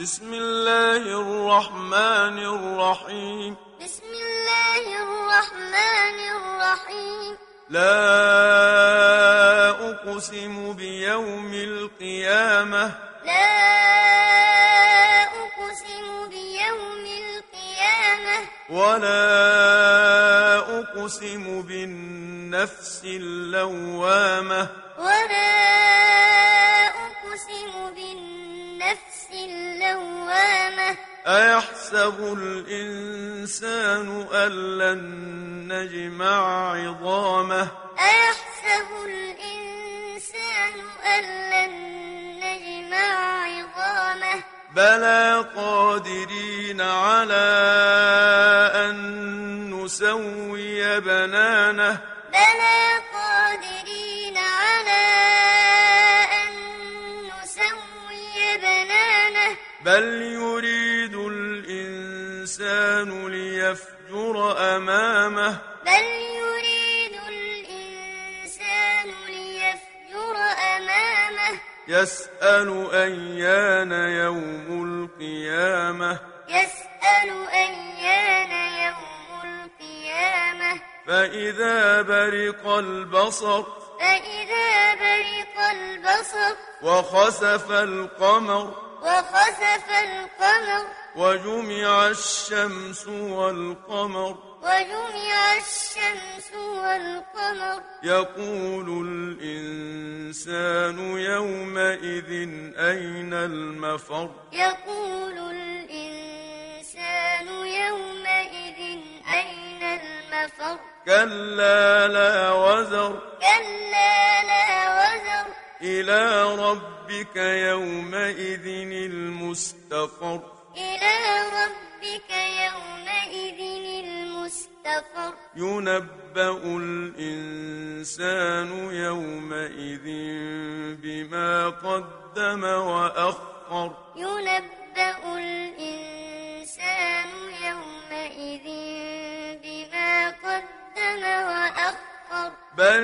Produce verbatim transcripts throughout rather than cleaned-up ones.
بسم الله الرحمن الرحيم بسم الله الرحمن الرحيم لا أقسم بيوم القيامة لا أقسم بيوم القيامة ولا أقسم بالنفس اللوامة ولا أقسم بالنفس اللوامة أيحسب الإنسان أن لن نجمع عظامه أيحسب الإنسان أن لن نجمع عظامه بلى قادرين على أن نسوي بنانه بلى قادرين على أن نسوي بنانه بل يريد الإنسان ليفجر أمامه بل يريد الإنسان ليفجر أمامه يسأل أيان يوم القيامة يسأل أيان يوم القيامة فإذا برق البصر فإذا برق البصر وخسف القمر وخسف القمر وجمع الشمس والقمر وجمع الشمس والقمر يقول الإنسان يومئذ أين المفر يقول الإنسان يومئذ أين المفر كلا لا وزر كلا لا وزر إلى ربك يومئذ المستقر إلى ربك يومئذ المستقر ينبأ الإنسان يومئذ بما قدم وأخر ينبأ الإنسان يومئذ بما قدم وأخر بل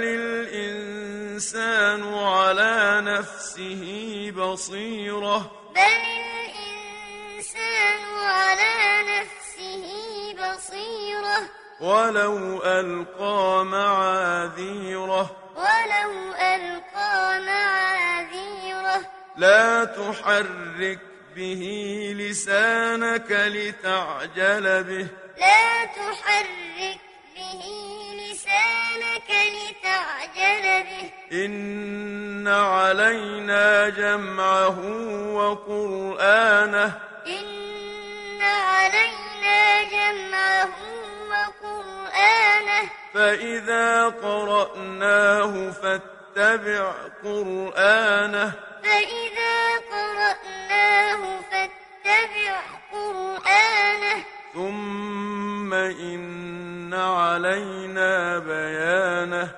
الإنسان على نفسه بصيرة بل الإنسان على نفسه بصيرة ولو ألقى معاذيره ولو ألقى معاذيره لا تحرك به لسانك لتعجل به لا تحرك به لسانك لتعجل به إن علينا جمعه وقرآنه إن علينا جمعه وقرآنه فإذا قرأناه فاتبع قرآنه فإذا قرأناه فاتبع قرآنه ثم إن علينا بيانه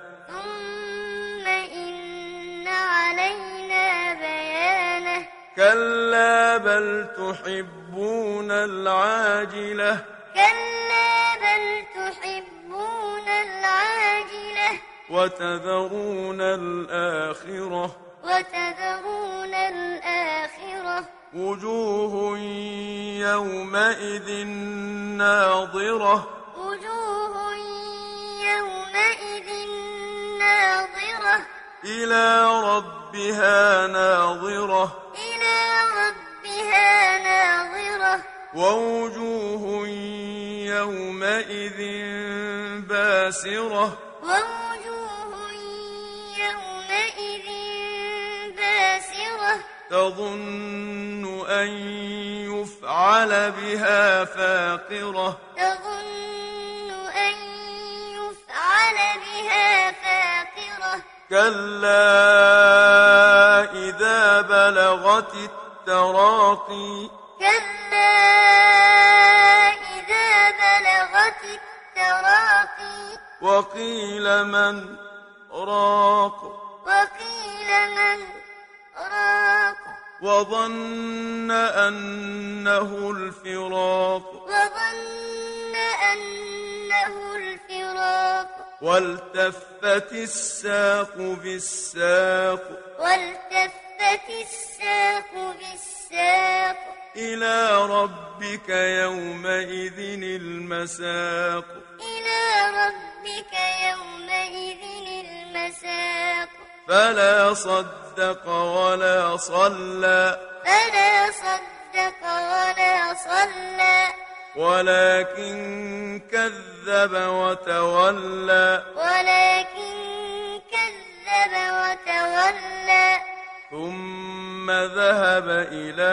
ثم إن علينا بيانه كلا بل تحبون العاجلة كلا بل تحبون العاجلة وتذرون الآخرة وتذرون الآخرة وجوه يومئذ ناظرة وجوه يومئذ ناظرة إلى ربها ناظرة إلى ربها ناظرة ووجوه يومئذ باسرة ووجوه يومئذ باسرة تظن أن يفعل بها فاقرة تظن أن يفعل بها فاقرة كلا إذا بلغت التراقي كلا إذا بلغت التراقي وقيل من راق وقيل من راق وظن أنه الفراق وظن أنه الفراق والتفت الساق بالساق والتفت الساق بالساق إلى ربك يومئذ المساق إلى ربك يومئذ المساق فلا صدق ولا صلى فلا صدق ولا صلى ولكن كذب وتولى ولكن كذب وتولى ثم ذهب إلى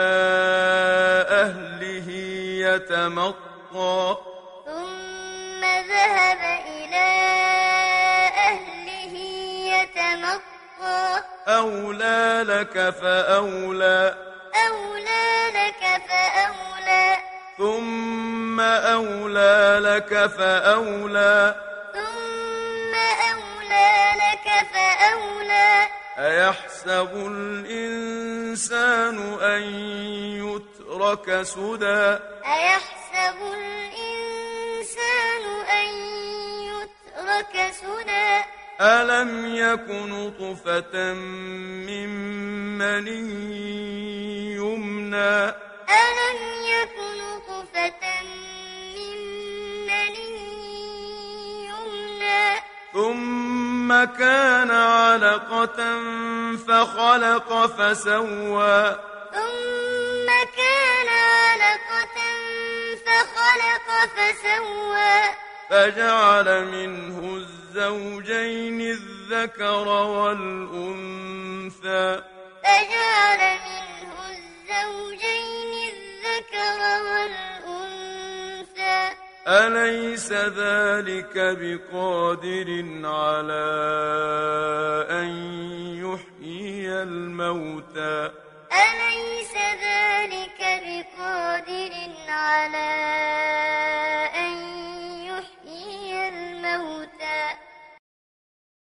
أهله يتمطى ثم ذهب إلى أهله يتمطى أولى لك فأولى أولى لك فأولى ثم أولى لك فأولى ثم أولى لك فأولى أيحسب الإنسان أن يترك سدى أيحسب الإنسان أن يترك سدى ألم يك نطفة من مني يمنى ألم يك نطفة من مني يمنى ثم كان علقة فخلق فسوى ثم كان علقة فخلق فسوى فجعل منه الزوجين الذكر والأنثى فجعل منه الزوجين الذكر والأنثى أليس ذلك بقادر على أن يحيي الموتى أليس ذلك بقادر على